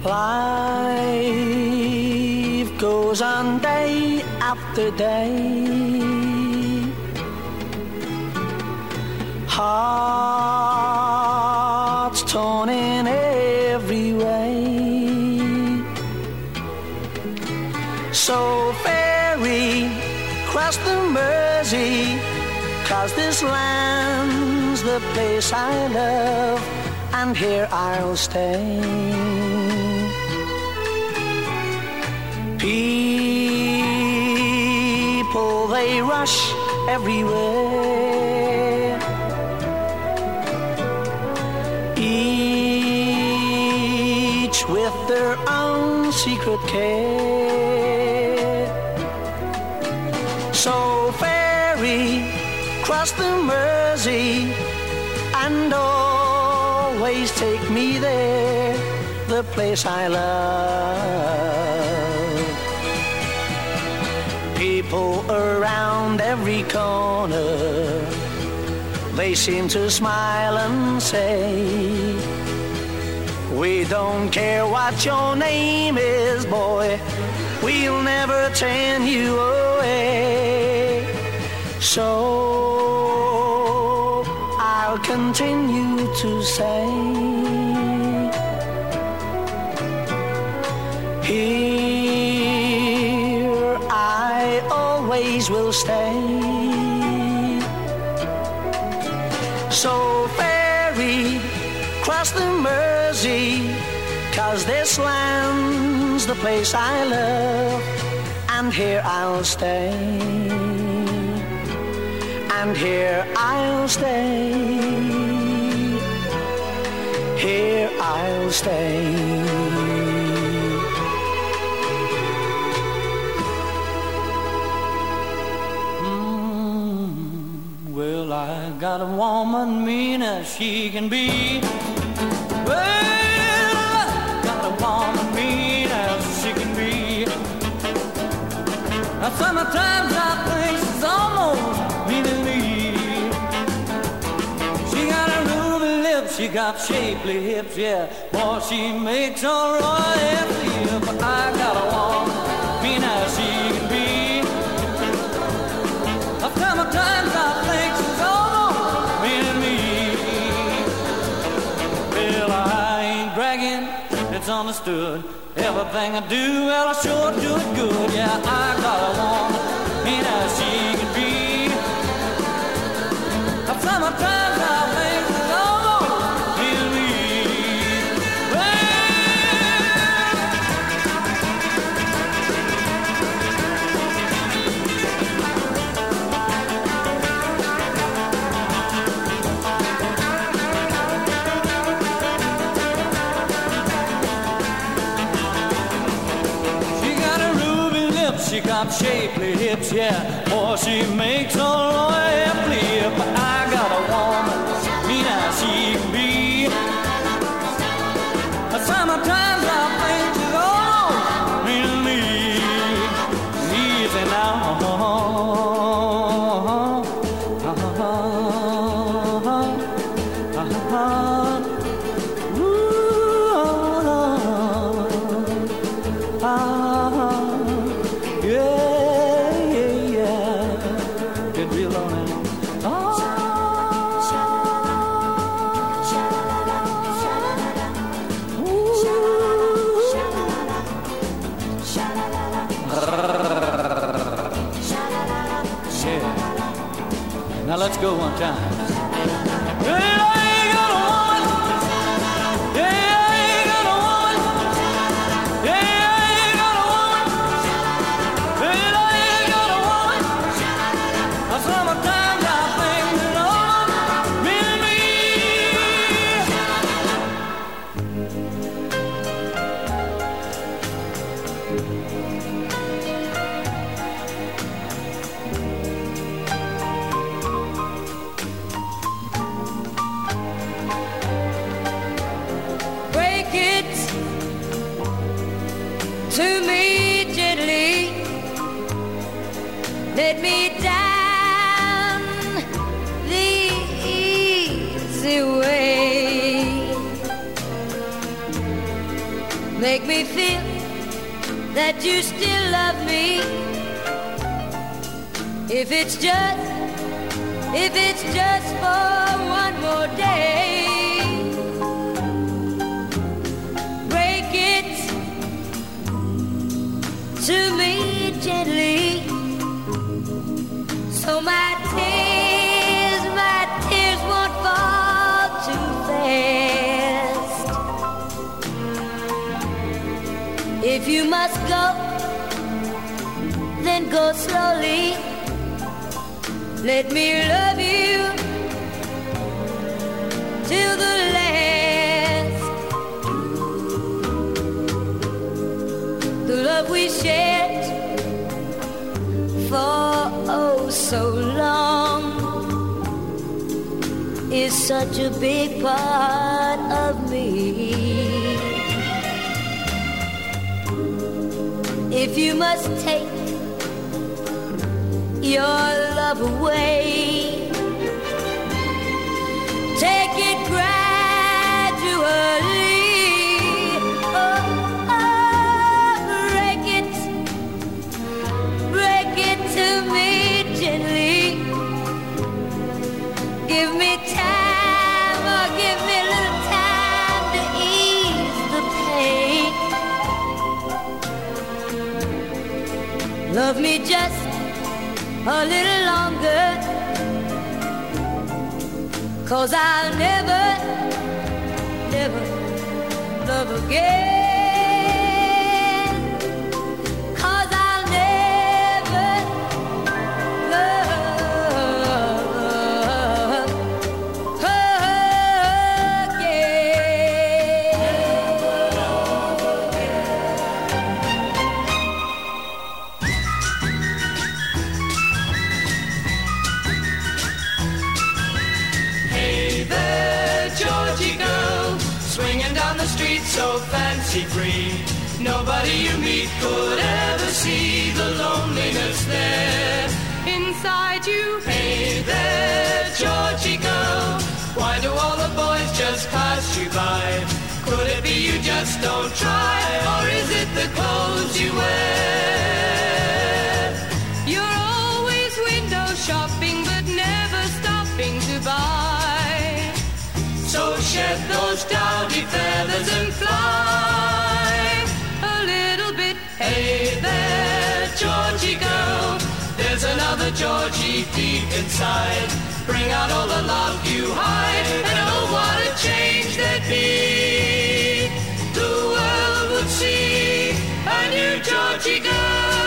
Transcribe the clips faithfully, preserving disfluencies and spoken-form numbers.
Life goes on day after day. Hearts torn in every way. So ferry cross the Mersey, 'cause this land's the place I love, and here I'll stay. People, they rush everywhere, each with their own secret care. So ferry cross the Mersey and always take me there, the place I love. People around every corner, they seem to smile and say, we don't care what your name is, boy, we'll never turn you away. So I'll continue to say, here I always will stay. So ferry cross the Mersey, 'cause this land's the place I love, and here I'll stay, and here I'll stay, here I'll stay. Well, I got a woman mean as she can be. Well, I got a woman mean as she can be. Now sometimes I think she's almost mean to me. She got a ruby lips, she got shapely hips, yeah. Boy, she makes a royal flip. But I got a woman mean as she can be. Sometimes I think she's almost mean to me. Well, I ain't bragging, it's understood. Everything I do, well, I sure do it good. Yeah, I got a woman mean as she can be. Sometimes I think she's almost mean to me. She got shapely hips, yeah. Boy, she makes a lawyer flip. But I got a woman mean as she can be. Sometimes I think she's all mean to me. Easy now. Now let's go one time. Well, I ain't got a woman. Yeah, I ain't got a woman. Yeah, I ain't got a woman. Well, I ain't got a woman. Sometimes I think that all me and me. To me gently, let me down the easy way. make me feel that you still love me. If it's just, if it's just for one more day, break it to me gently, so my tears, my tears won't fall too fast. If you must go, then go slowly. Let me love you till the last. The love we shared for oh so long is such a big part of me. If you must take your love away, take it gradually. Oh, oh, break it, break it to me gently. Give me time, or give me a little time to ease the pain. Love me just a little longer, 'cause I'll never, never love again. 'Cause I'll never love so fancy-free. Nobody you meet could ever see the loneliness there inside you. Hey there, Georgie girl, why do all the boys just pass you by? Could it be you just don't try, or is it the clothes you wear? You're always window shopping, but never stopping to buy. So shed those dowdy feathers and fly a little bit. Hey there, Georgie girl, there's another Georgie deep inside. Bring out all the love you hide, and oh, what a change there'd be. The world would see a new Georgie girl.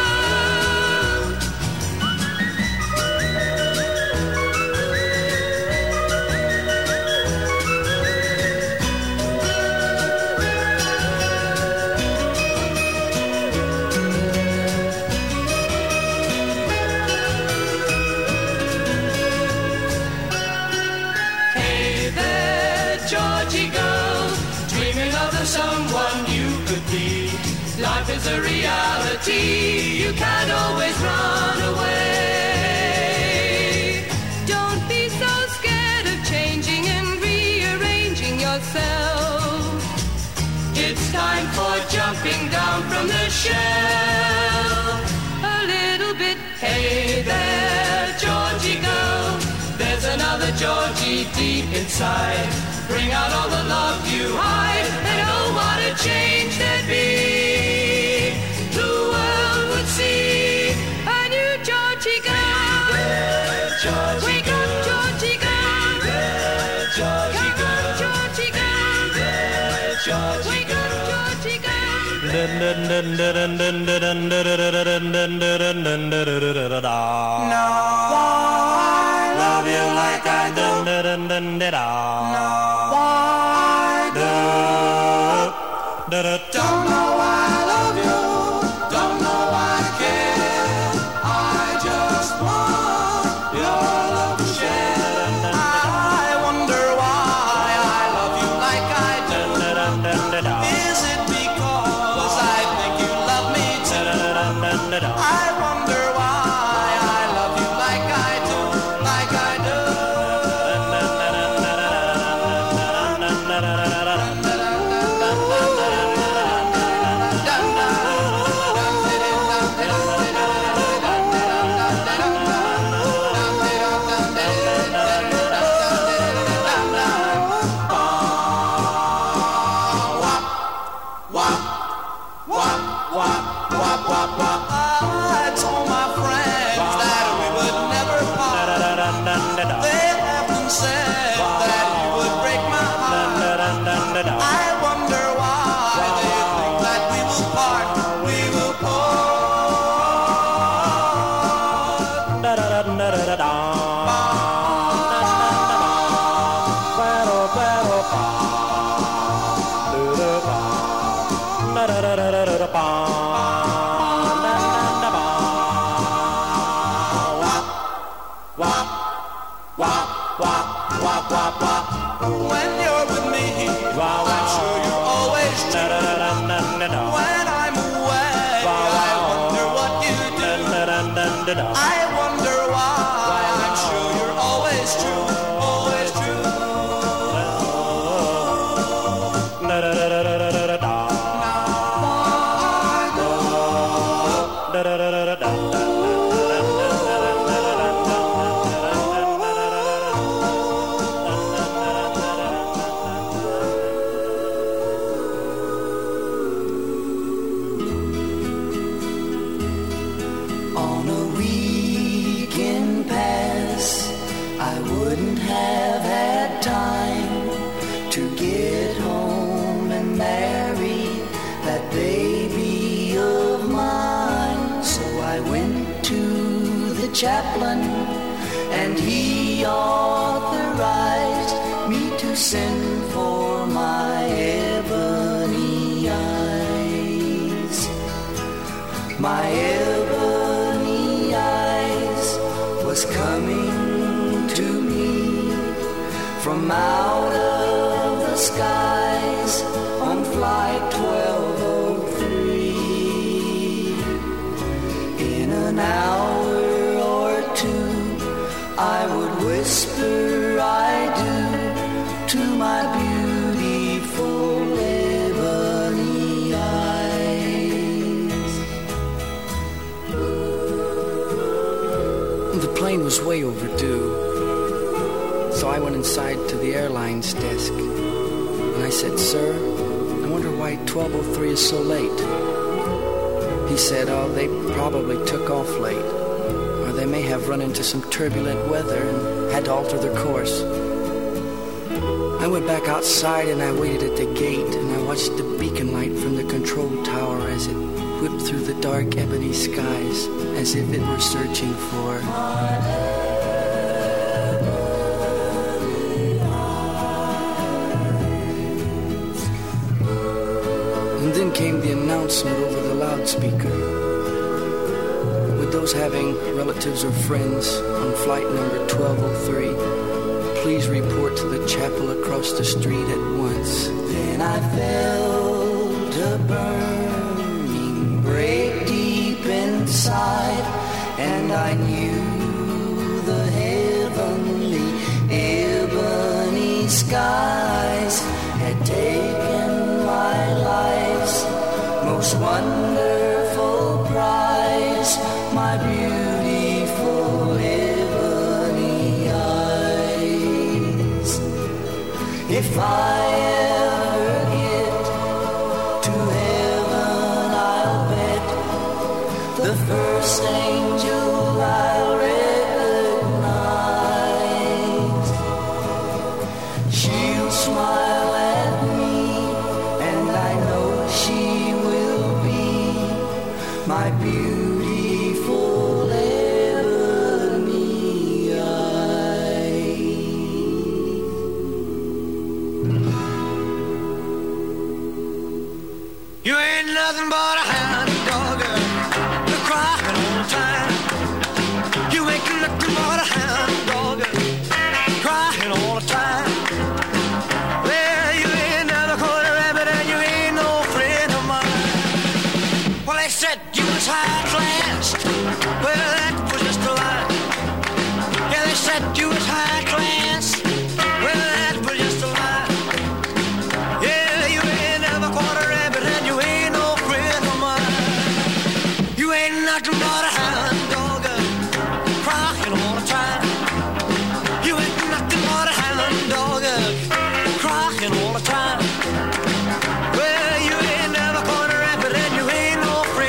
Someone you could be. Life is a reality, you can't always run away. Don't be so scared of changing and rearranging yourself. It's time for jumping down from the shelf a little bit. Hey there, Georgie girl, there's another Georgie deep inside. Bring out all the love you hide, and oh, what a change there'd be. The world would see a new Georgie girl. Georgie Wake girl. Up, Georgie girl. Georgie Come girl. On, Georgie girl. Georgie Wake girl. Up, Georgie girl. No, I love you like I do. No. Don't know why I love you, don't know why I care. I just want your love to share. I wonder why I love you like I do. Is it because I think you love me too? I wonder why I love you like I do, like I do. wop, wop, wop, wop. I told my friends that we would never part. They often said that you would break my heart. I wonder why they think that we will part. We will part. When you're with me, I'm sure you're always true. When I'm away, I wonder what you do. I wonder why. I'm sure you're always true, always true. On a weekend pass, I wouldn't have had time to get home and marry that baby of mine. So I went to the chaplain and he authorized me to send for my ebony eyes. My ebony eyes was coming to me from out of the skies on flight twelve oh three. In an hour or two I would whisper I do to my beautiful ebony eyes. The plane was way overdue, so I went inside to the airline's desk and I said, "Sir, I wonder why twelve oh three is so late." He said, "Oh, they probably took off late, or they may have run into some turbulent weather and had to alter their course." I went back outside and I waited at the gate and I watched the beacon light from the control tower as it whipped through the dark ebony skies as if it were searching for... And then came the announcement over the loudspeaker. With those having relatives or friends on flight number twelve oh three, please report to the chapel across the street at once. Then I felt a burning break deep inside, and I knew the heavenly ebony skies had taken my life's most wonderful prize, my beautiful ebony eyes. If I ever get to heaven, I'll bet the first angel I'll recognize. She'll smile at me, and I know she will be my beautiful ebony eyes. You ain't nothing but a hound dog, you're crying all the time. You ain't nothing but a hound dog, crying all the time. Well, you ain't never caught a rabbit and you ain't no friend of mine. Well, they said you was high class, well, that was just a lie. Yeah, they said you was high class, well, that was just a lie. Yeah, you ain't never caught a rabbit and you ain't no friend of mine. You ain't nothing but a hound dog, crying all the time. You ain't nothing but a hound dog, crying all the time. Well, you ain't never caught a rabbit and you ain't no friend.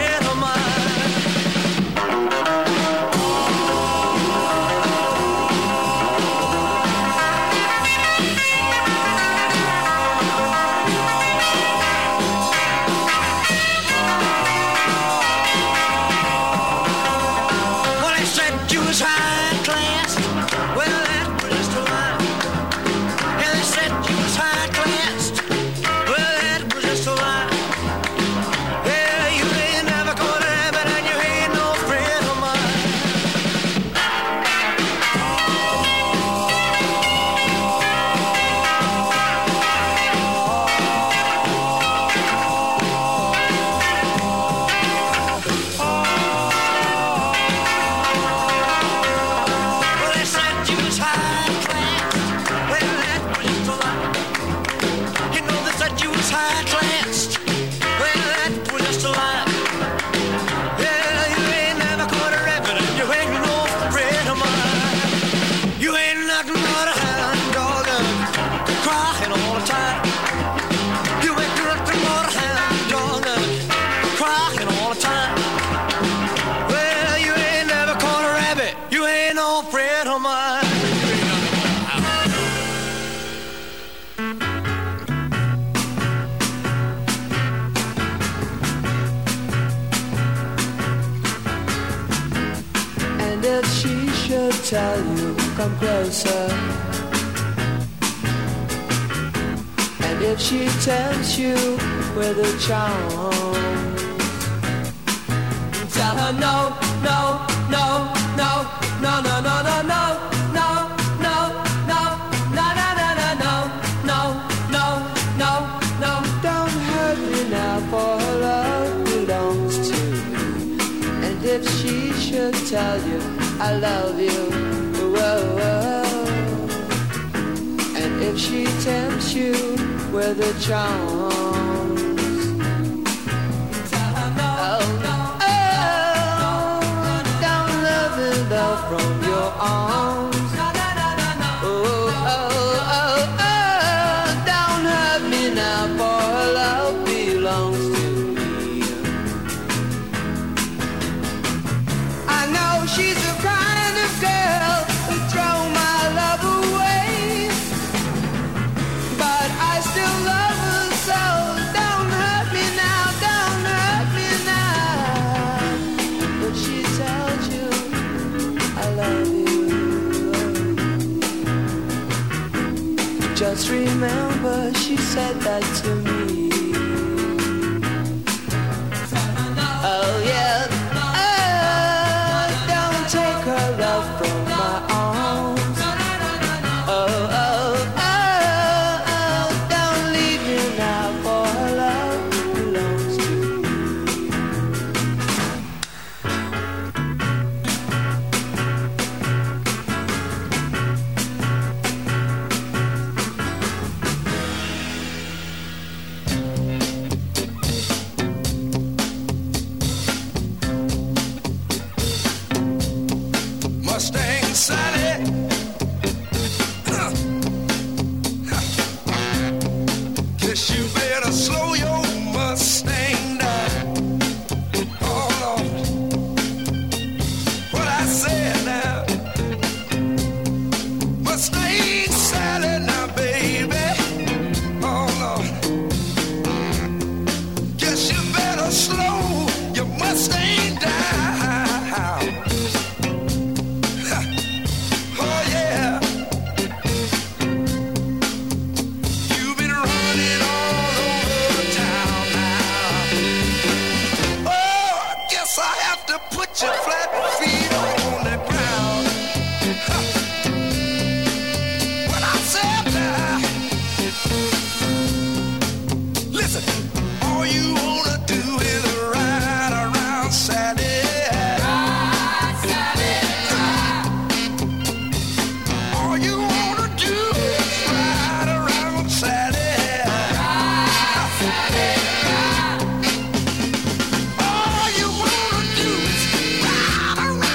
if she should tell you, come closer. And if she tempts you with a charm, tell her no, no, no, no, no, no, no, no, no, no, no, no, no, no, no, no, no, no, no. Don't hurt me now, for her love belongs to me. And if she should tell you I love you, whoa, whoa. And if she tempts you with a charm, tell her no, no, oh, don't let me love from your arms. Oh, oh, oh, oh, don't hurt me now, for her love belongs to me. I know she's the kind of girl who throw my love away, but I still love her so. Don't hurt me now, don't hurt me now. When she tells you I love you, just remember she said that to me. Oh yeah, oh, don't take her love from my arms. Oh, oh, oh, oh, don't leave me now, for her love belongs to me. Mustang Sally. Guess you better slow your Mustang down. Oh Lord, what I said now. Mustang Sally now, baby. Oh Lord, guess you better slow your Mustang down. Oh yeah, you've been running all over town now. Oh, I guess I have to put your flat feet on the ground. Huh. What I said now. Listen, all you wanna do is ride around Saturday. All you wanna do is ride around Saturday. All you wanna do is ride around.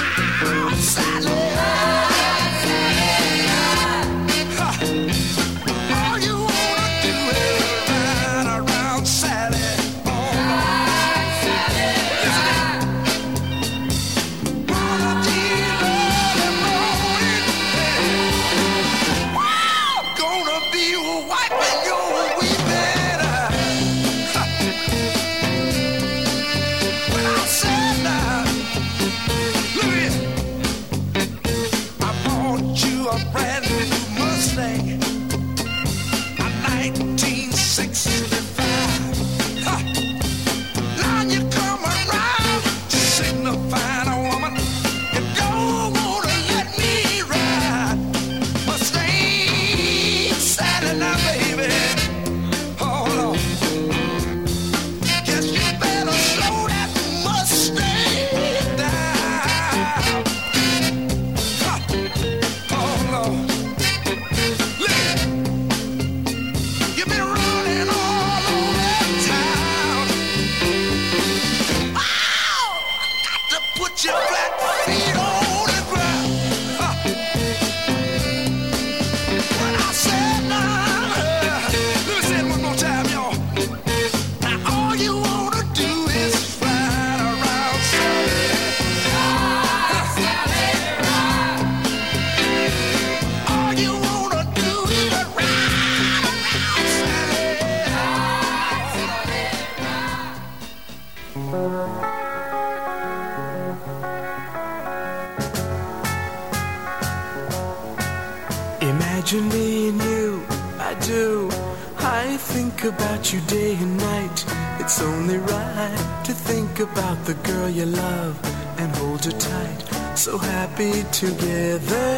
Imagine me and you, I do. I think about you day and night. It's only right to think about the girl you love and hold her tight. So happy together.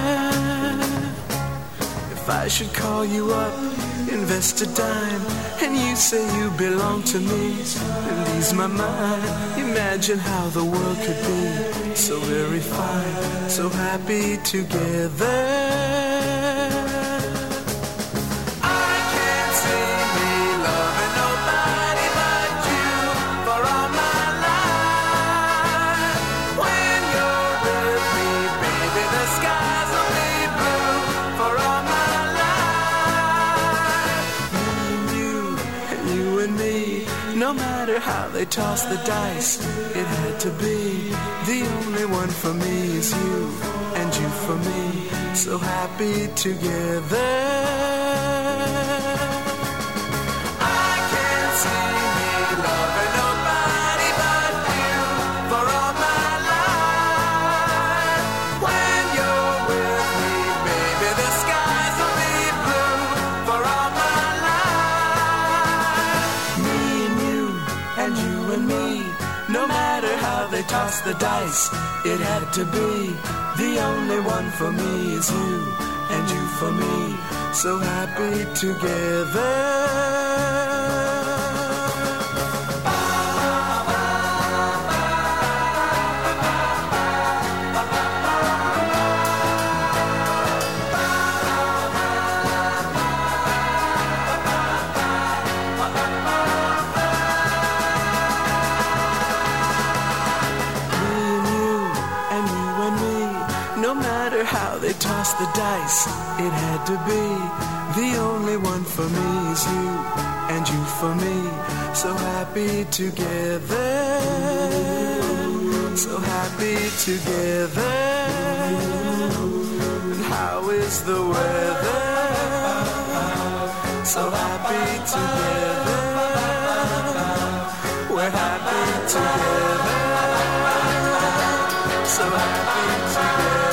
If I should call you up, invest a dime, and you say you belong to me, and ease my mind. Imagine how the world could be so very fine, so happy together. How they toss the dice, it had to be. The only one for me is you, and you for me, so happy together. I can't see me loving nobody but you for all my life. When you're with me, baby, the skies will be blue for all my life. Me and you, and you and me, no matter how they toss the dice, it had to be. The only one for me is you, and you for me, so happy together. Toss the dice, it had to be. The only one for me is you, and you for me, so happy together, so happy together. And how is the weather? So happy together, we're happy together, so happy together.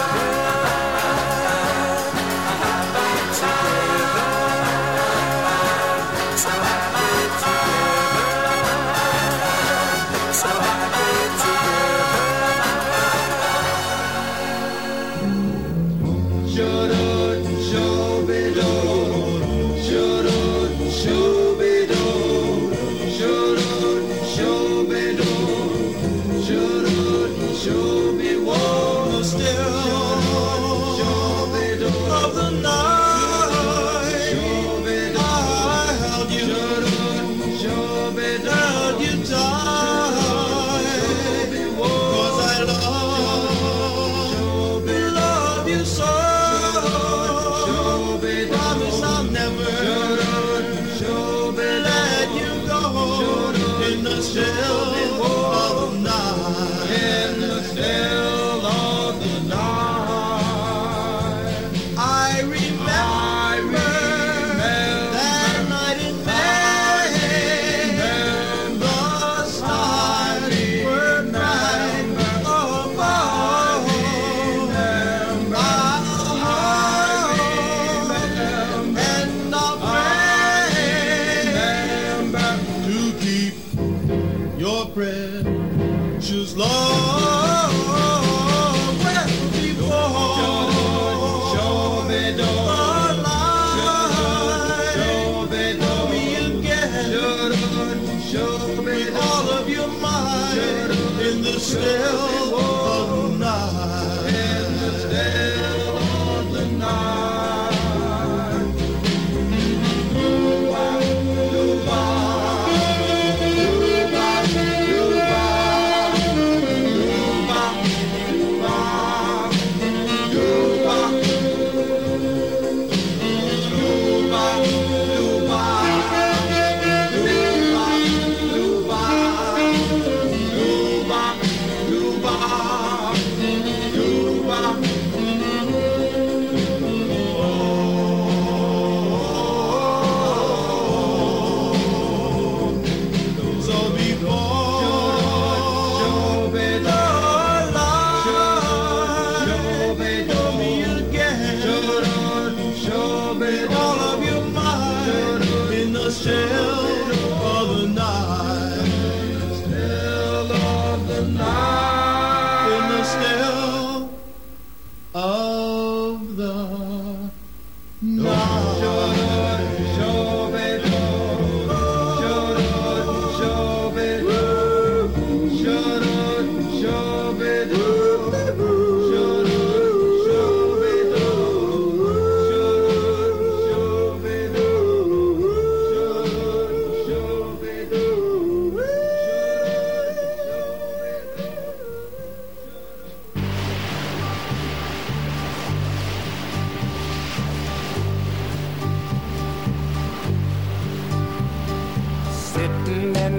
Luba,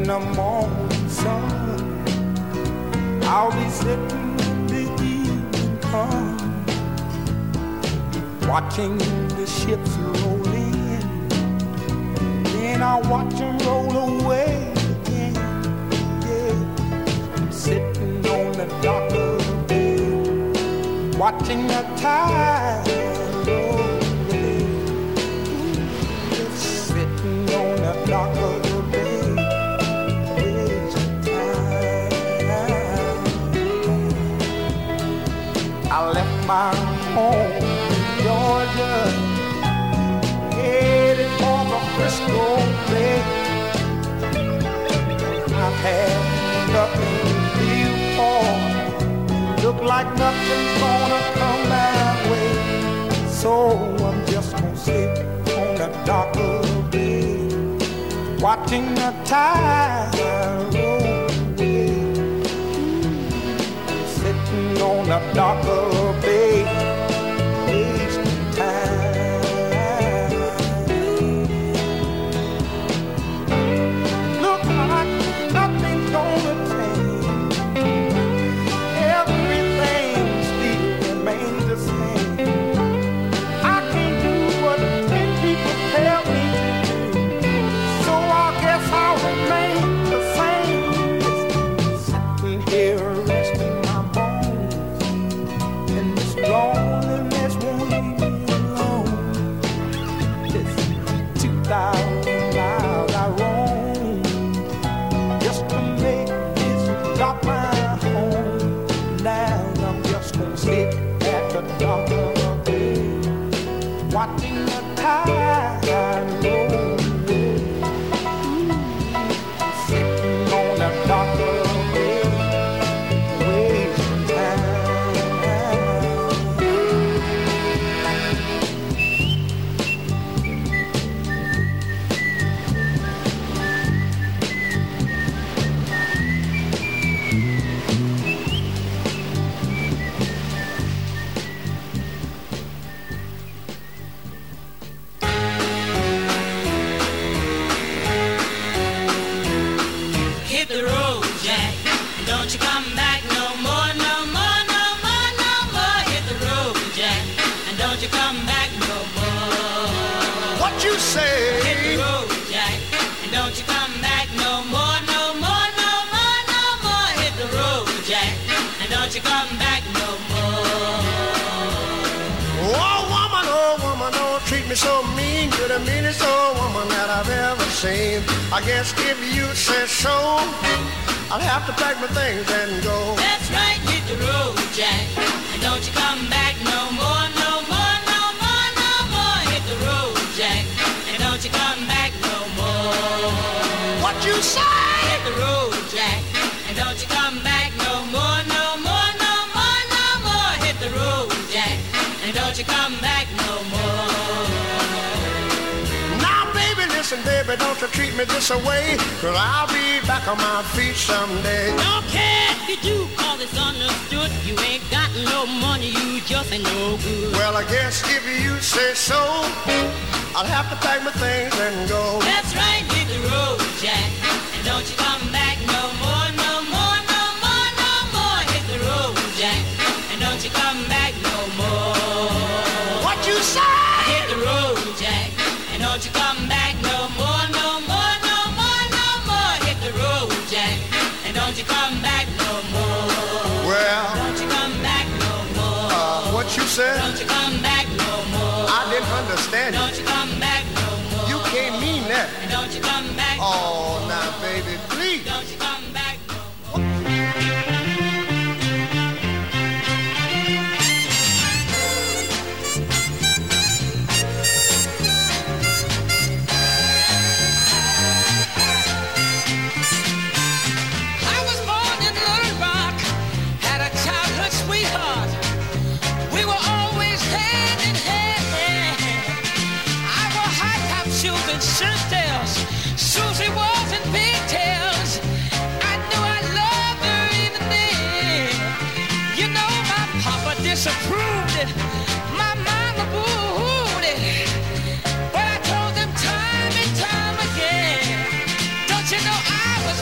when the morning sun, I'll be sitting in the evening come, watching the ships roll in, then I'll watch them roll away again. Yeah, I'm sitting on the dock of the bay, watching the tide roll away. Just sitting on the dock of the bay, wasting time. I left my home in Georgia, headed for the Frisco Bay. I've had nothing to live for, look like nothing's gonna come my way. So I'm just gonna sit on the dock of the bay, watching the tide roll away. I'm sitting on the dock of the bay, wasting time. Look like nothing's gonna change, everything still remains the same. I can't do what ten people tell me to do, so I guess I'll remain the same. Sitting here resting my bones, and this loneliness won't leave me alone. This two thousand miles I roam just to make this dock my home. Now I'm just gonna sit at the dock of the bay, watching the tide roll away. Sitting on the dock of the bay, wasting time. Hit the road, Jack. Don't you come back no more, no more, no more, no more. Hit the road, Jack. And don't you come back no more. What you say? Hit the road, Jack. And don't you come back no more, no more, no more, no more. Hit the road, Jack. And don't you come back no more. Oh, woman, oh, woman, don't treat me so mean. You're the meanest old woman that I've ever seen. I guess if you say so, I'll have to pack my things and go. That's right, hit the road, Jack. And don't you come back no more, no more, no more, no more. Hit the road, Jack. And don't you come back no more. What you say? Hit the road, Jack. And don't you come back no more, no more, no more, no more. Hit the road, Jack. And don't you come back no more. Now, baby, listen, baby, don't you treat me this away, 'cause I'll be back on my feet someday. Don't care if you do, call this understood. You ain't got no money, you just ain't no good. Well, I guess if you say so, I'll have to pack my things and go. That's right, hit the road, Jack. And don't you come back no more, no more, no more, no more. Hit the road, Jack. And don't you come back no more. What you say? Hit the road, Jack. And don't you come back no more, no more, no more, no more. Hit the road, Jack. And don't you come back no more. Well, Don't you come back no more. uh, what you said? Don't you come back no more. I didn't understand you. Don't you come back no more. You can't mean that. And don't you come back. Oh, now, baby, please. Don't you come back no more. I was born in Little Rock, had a childhood sweetheart. We were always hand in hand. I wore high top shoes and shirt tails. Susie was in pigtails. I knew I loved her even then. You know my papa disapproved it. My mama booed it. But I told them time and time again. Don't you know I was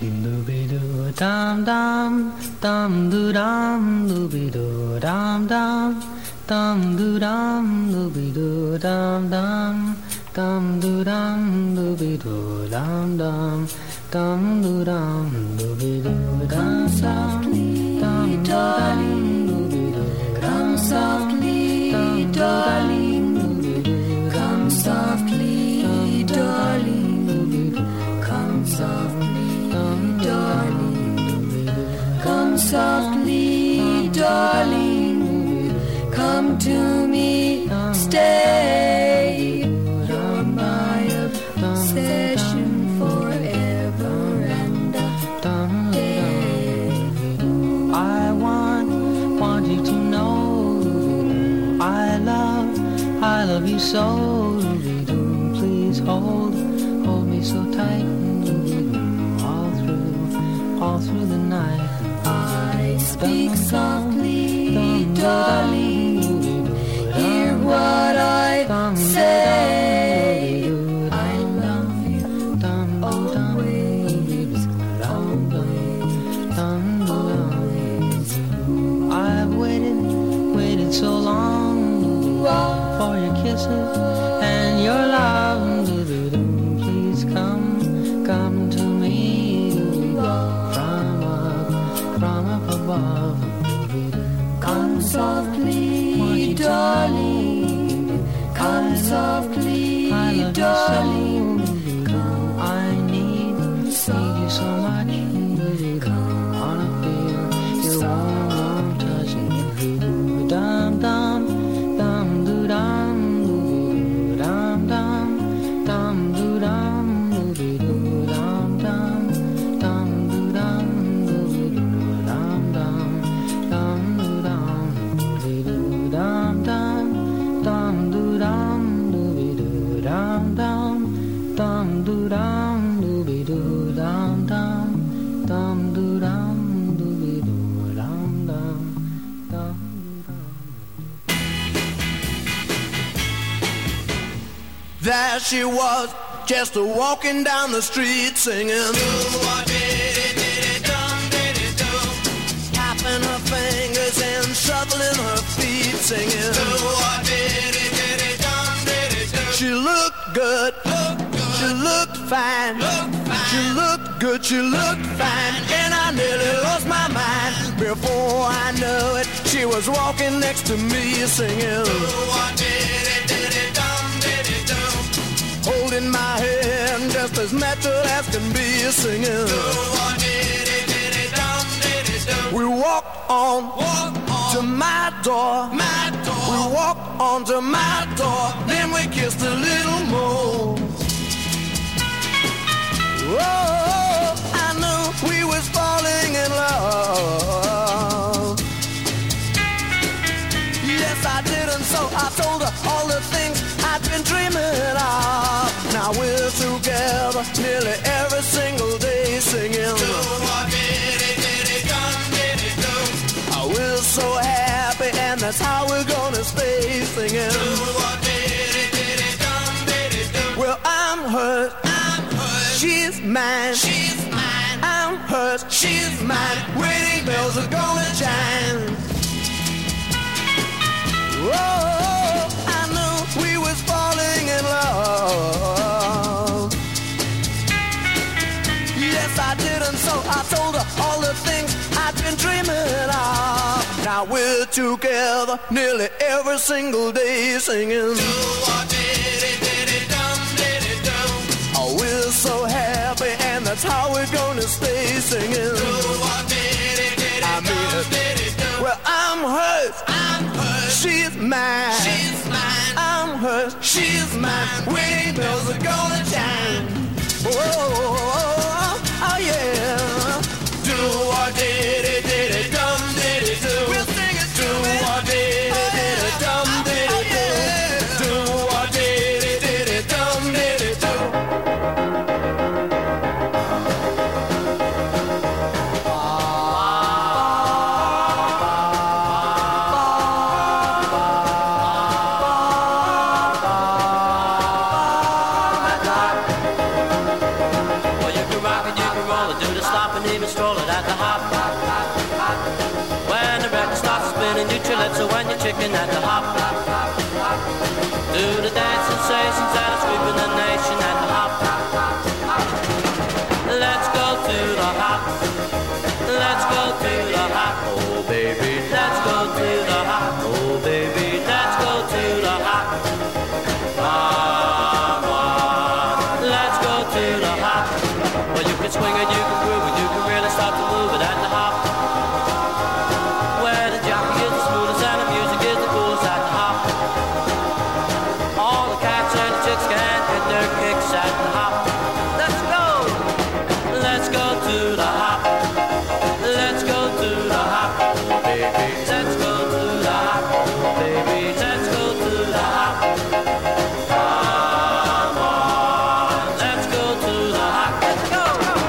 Dooby doo dum dum dum doo dum dooby doo dum dum dum doo dum dooby doo dum dum dum doo dum dooby doo dum dum dum doo dum dooby doo dum softly darling dooby doo come softly darling dooby doo come softly darling dooby doo come softly darling come softly darling come to me stay you're my obsession forever and a day I want want you to know I love I love you so please hold hold me so tight all through the night I speak softly darling hear what I say I love you always always I've waited waited so long for your kisses and your love please come come to me from up, from up above. Come softly, darling. Come softly, darling. Come, I need, need you so much. Come, wanna feel your warm, warm touch. Dum dum, dum doo dum, doo dum dum, dum doo dum, doo doo dum dum, dum doo dum. There she was, just a walking down the street singing. Tapping her fingers and shuffling her feet singing. She looked good, she looked fine, she looked good, she looked fine, and I nearly lost my mind. Before I knew it, she was walking next to me singing. Holding my hand just as natural as can be singing. We walked on, walk on to my door. my door. We walked on to my door. Then we kissed a little more. Oh, I knew we was falling in love. Yes, I did, and so I told her all the things I've been dreaming of. Now we're together nearly every single day singing. Oh, we're so happy and that's how we're gonna stay singing. Well, I'm hers, I'm hers. She's mine, she's mine. I'm hers, she's mine. Wedding bells are gonna chime. Whoa, I knew we was falling in love. Yes, I did, and so I told her all the things I've been dreaming of. Now we're together nearly every single day singing. Oh, we're so happy, and that's how we're gonna stay singing. I mean it. Well, I'm hers, I'm hers. She's mine, she's mine. I'm hers, she's mine. Wedding bells are gonna chime. Oh, oh yeah. Do or did it, did it, dum did it do. We'll sing it. Do or did it, did it, dum did it do. Do or did it, did it, dum did it do. Well, you can swing it, you can groove it, you can really start to move it at the hop. Where the jockey is the smoothest and the music is the coolest at the hop. All the cats and the chicks can get their kicks at the hop. Let's go! Let's go to the hop. Let's go to the hop, baby. Let's go to the hop, baby. Let's go to the hop. Come on, let's go to the hop. Let's go.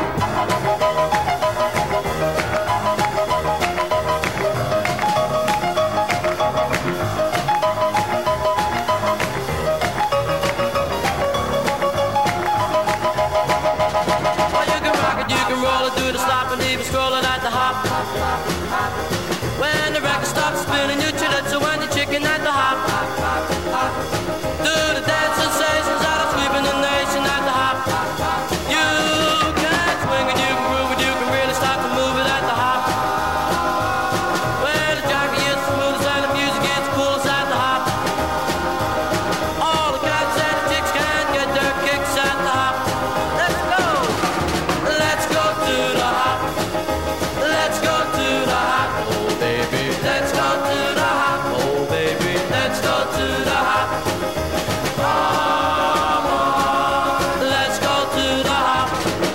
Well, you can rock it, you can roll it, do the slop and even scrolling at the hop. When the record stops spinning, you chill it, so when you're chicken at the hop. Do the dance sensations out of sweeping the nation at the hop. You can swing it, you can groove it, you can really start to move it at the hop. Where the jockey is the smoothest and the music is the coolest at the hop. All the cats and the chicks can get their kicks at the hop. Let's go, let's go to the hop. Let's go to the hop, oh baby. Let's go to the hop, oh baby. Let's go to the hop. Come on, let's go to the hop.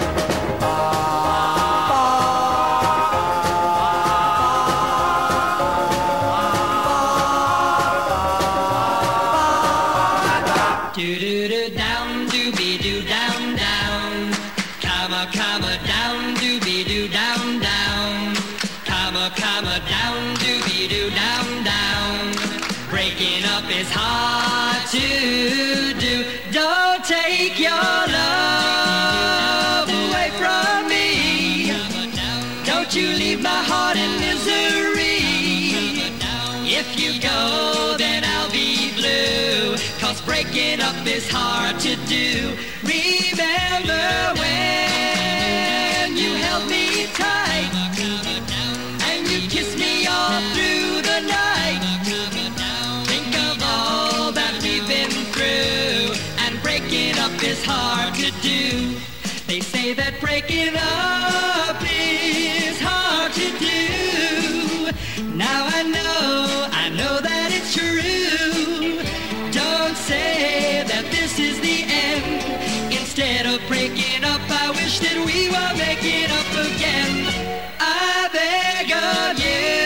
Do do do down, do be do down down. Come a come a down, do be do down down. Come a come a down, do be do down down. Breaking up is hard to do. Don't take your love away from me. Don't you leave my heart in misery. If you go, then I'll be blue. Cause breaking up is hard to do. Remember when you held me tight and you kissed me all through the night. Think of all that we've been through, and breaking up is hard to do. They say that breaking up is hard to do. Now I know, I know that it's true. Don't say that this is the end. Instead of breaking up, I wish that we were making up again. I beg of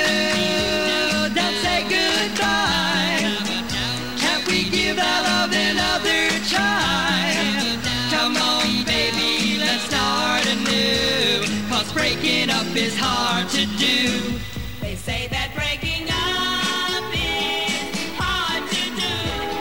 you, don't say goodbye. Can't we give our love another try? Come on, baby, let's start anew. Cause breaking up is hard to do. They say that breaking up is hard to do.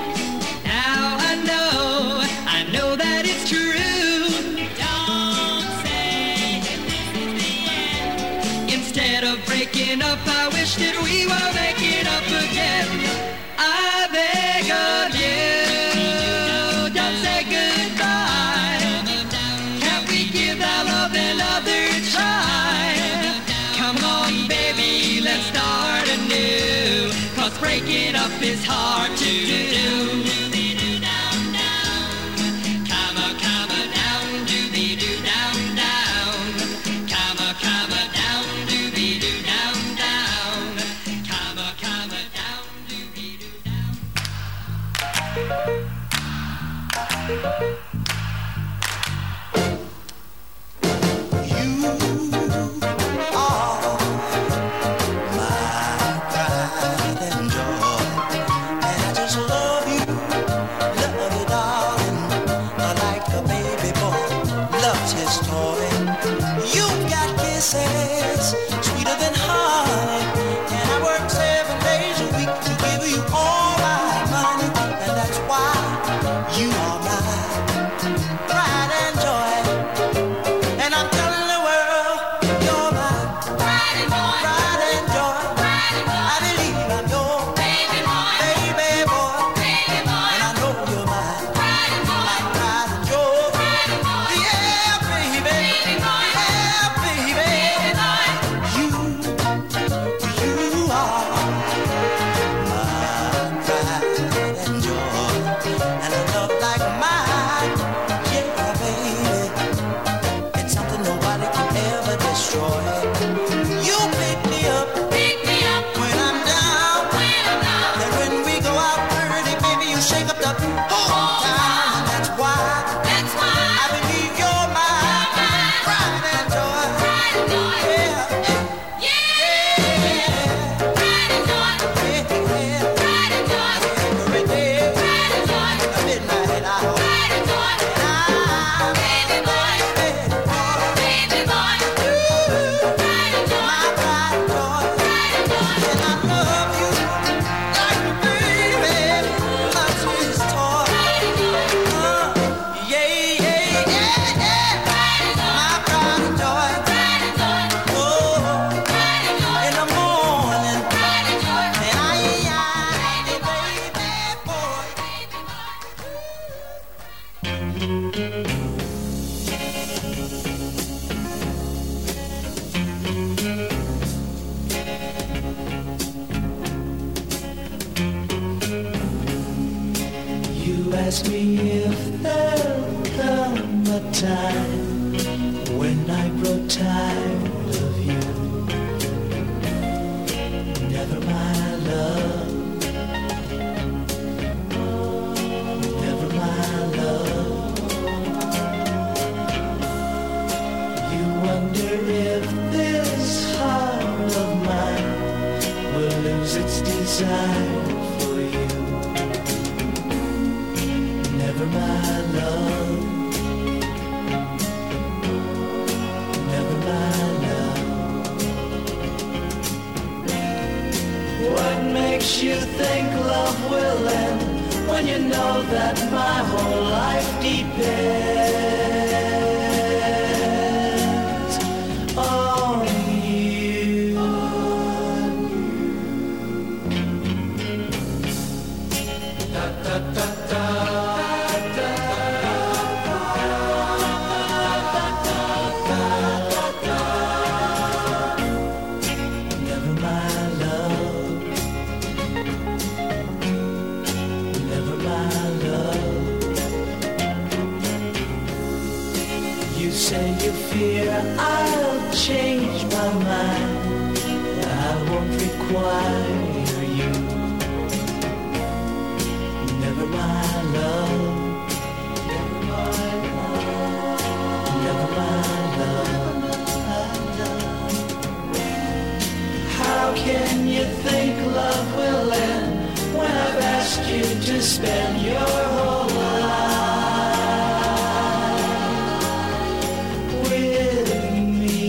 Now I know, I know that it's true. Don't say that this is the end. Instead of breaking up, I wish that we were making up again. I beg of you, don't say goodbye. Can't we give our love another try? Come on, baby, let's start anew. Cause breaking up is hard to do. Come a, come a down, doobie doo down down. Come a, come a down, doobie doo down down. Come a, come a down, doobie doo down. Sweeter than honey, and I work seven days a week to give you all my money, and that's why you are my pride and joy. And I'm telling the world, you're my pride and joy. Pride and joy. Pride and joy. I believe I'm your baby boy, baby boy, baby boy. And I know you're my pride and joy, my pride and joy, pride and joy. Yeah, baby, baby boy, yeah, baby. ask me if there'll come a time when I grow tired of you. Never, my love. Never, my love. You wonder if this heart of mine will lose its desire for you. Never, my love. Never, my love. What makes you think love will end when you know that my whole life depends on you? Da, da, da, da. Never, my love. Never, my love. You say you fear I'll change my mind. I won't require you. Never, my love. Never, my love. Never, my love. How can you think love will end when I've asked you to spend your whole life with me?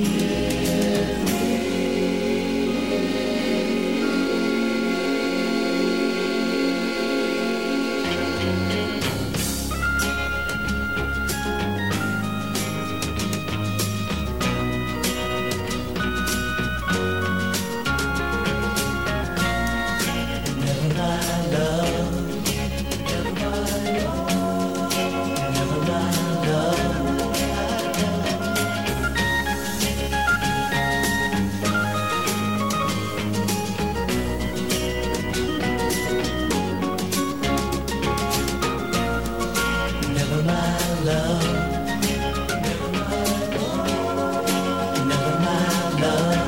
Never, my love. Never, my love. Never, my love. Never, my love. Never, my love. Never, my love.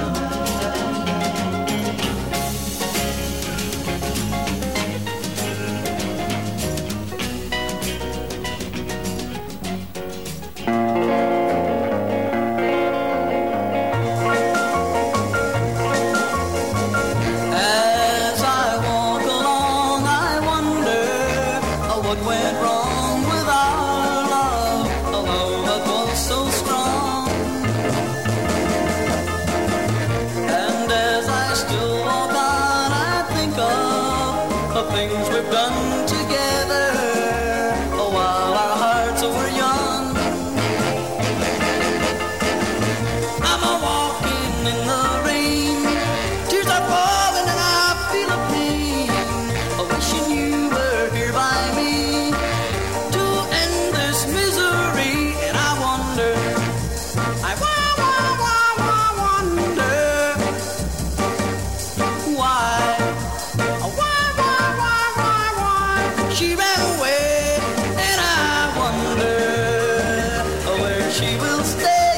As I walk along, I wonder uh, what went wrong with our love, a love that was so strong. And as I still walk on, I think of the things we've done together uh, while our hearts were young. I'm a walking in the rain, tears are falling and I feel a pain, a wishing you were here by me to end this misery. And I wonder, I wa- wa- wa- wa- wonder why, why, why, why, why, why she ran away. And I wonder where she will stay,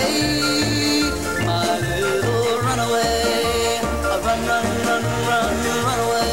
my little runaway. Run, run, run, run, run away.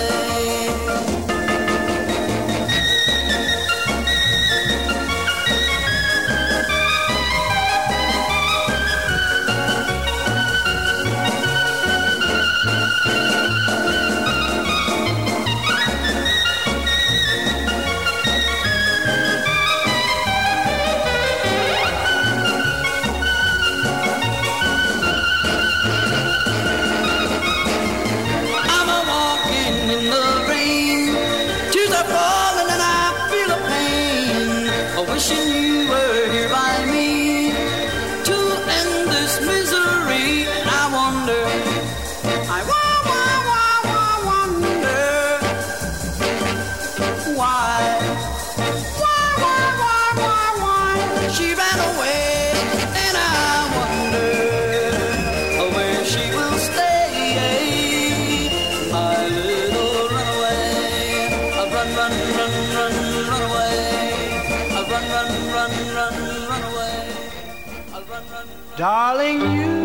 Darling, you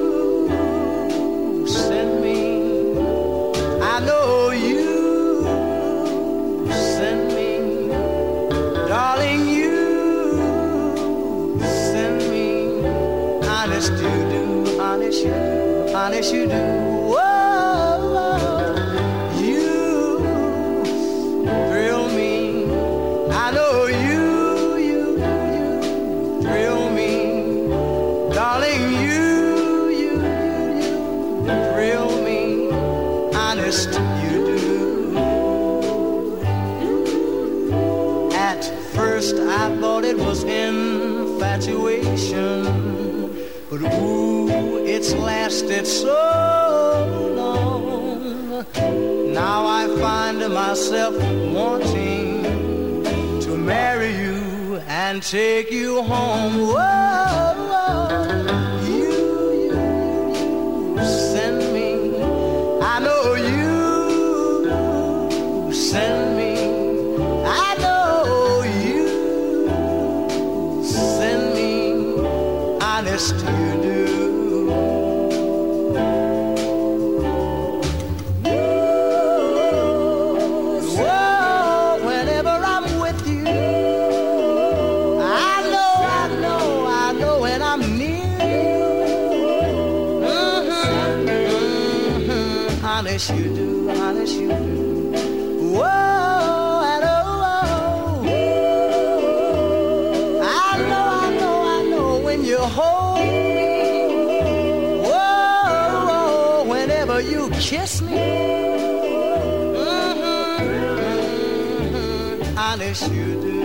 send me. I know you send me. Darling, you send me. Honest you do, honest you do, honest you do. Whoa, you thrill me. I know you, you, you thrill me. Darling, you, you, you, you thrill me. Honest you do. At first I thought it was infatuation, but ooh, it's lasted so long. Now I find myself wanting to marry you and take you home. Whoa, you, you, you send me. I know you send me. I know you send me. Honest you do. Whoa, whenever I'm with you, I know, I know, I know when I'm near you. Mm-hmm, mm-hmm. Honest you do, honest you do. Whoa, and oh, oh. I know, I know, I know when you hold me. Whoa, whoa, whenever you kiss me. Mm-hmm, mm-hmm. Honest you do.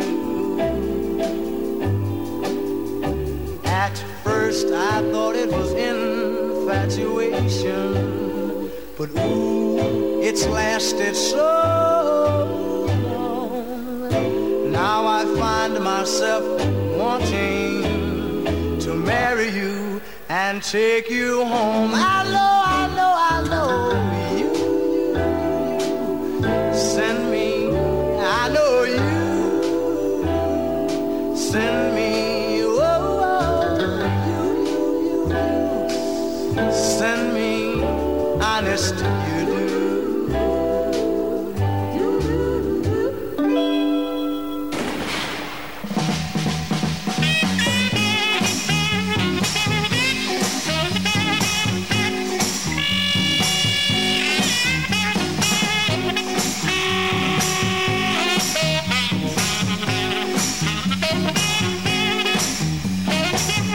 At first I thought it was infatuation, but ooh, it's lasted so long. Now I find myself wanting to marry you and take you home. I know, I know, I know you, you send me. I know you send me. Whoa, whoa, you, you, you send me. Honest you do.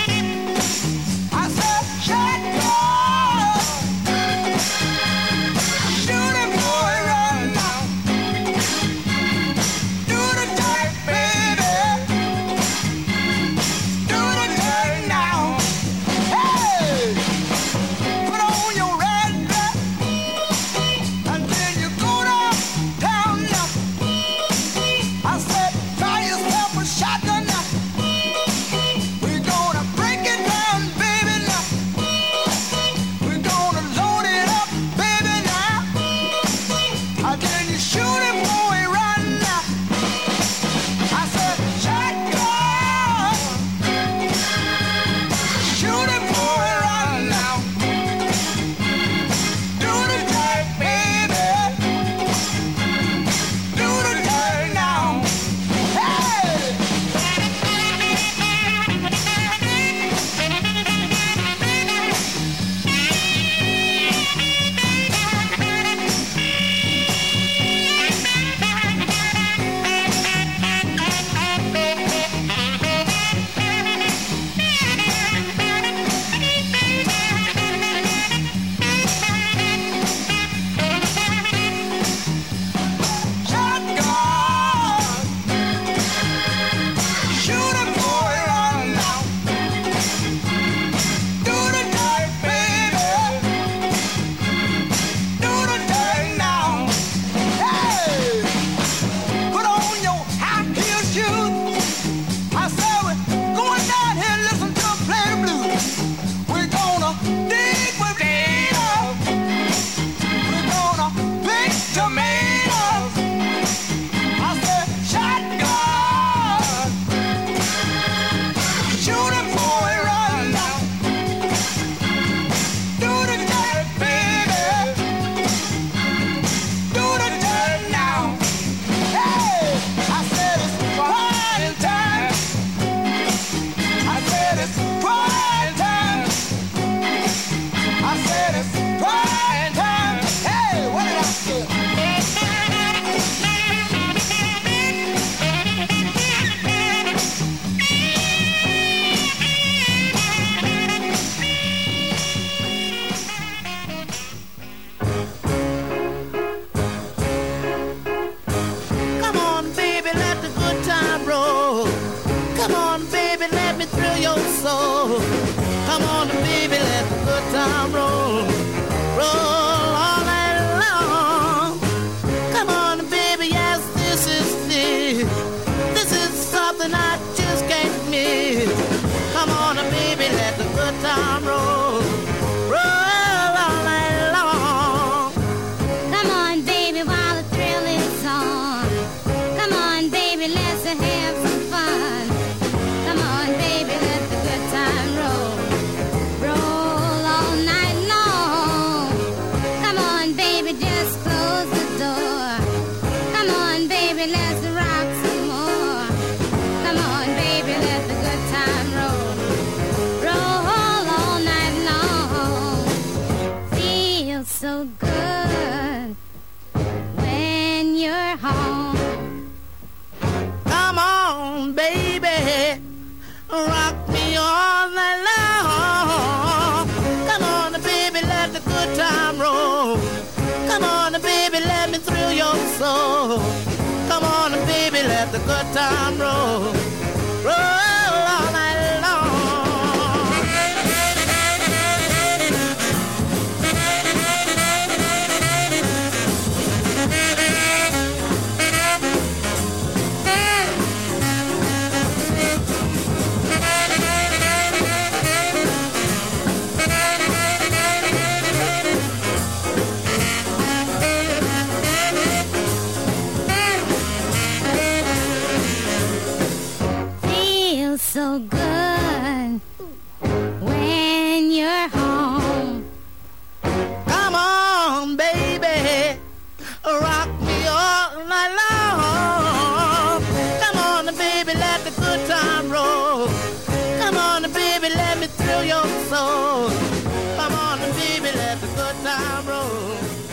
I said, shut up. soul. Come on, baby, let the good time roll. Roll all night long. Come on, baby, yes, this is it. This is something I just can't miss. Come on, baby, let the good time roll. Roll all night long. Come on, baby, while the thrill is on. Come on, baby, let's have some fun. Come on, baby, let the good time roll. Roll all night long. Come on, baby, just close the door. Come on, baby, let's rock some more. Come on, baby, let the good time roll. Roll all night long. Feels so good when you're home. Come on, baby, rock me all night long. Come on, baby, let the good time roll. Come on, baby, let me thrill your soul. Come on, baby, let the good time roll. Roll all night long. Feels so good when you're home. Come on, baby, rock me all night long. Come on, baby, let the good time roll. Come on, baby, let me thrill your soul. Come on, baby, let the good time roll.